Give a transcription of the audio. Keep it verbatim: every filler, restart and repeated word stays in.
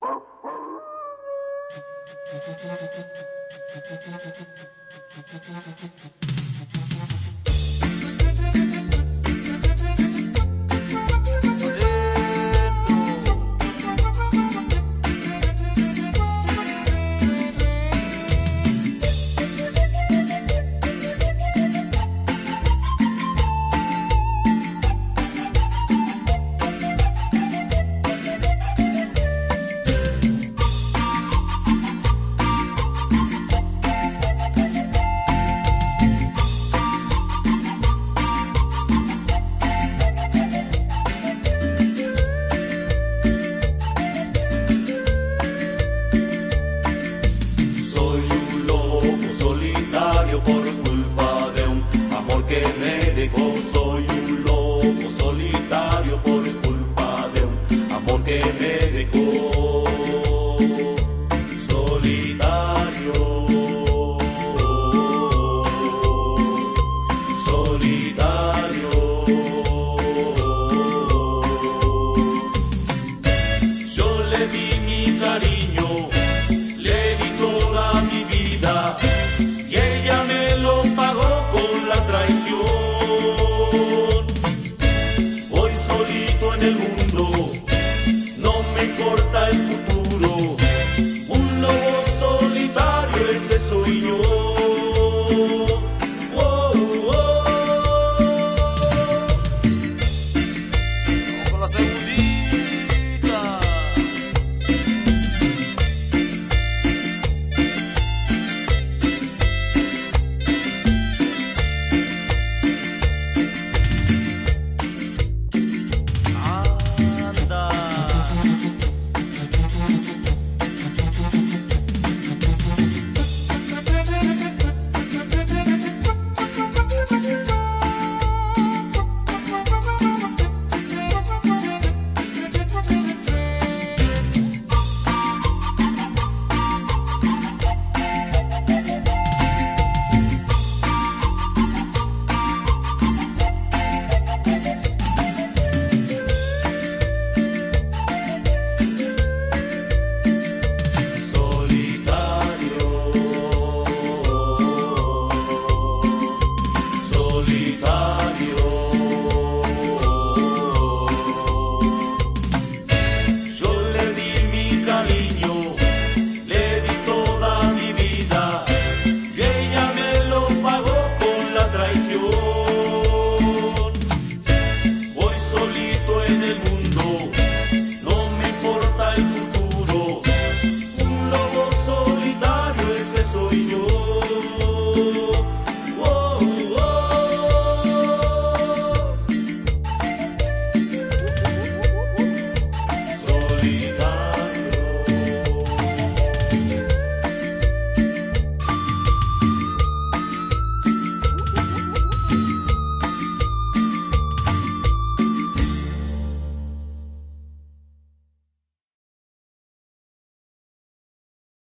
Por culpa de un amor que me dejó, soy un lobo solitario por culpa de un amor que me dejó. Solitario, solitario. Yo le di mi cariño, le di toda mi vida. Voy solito en el mundo, no me importa el futuro.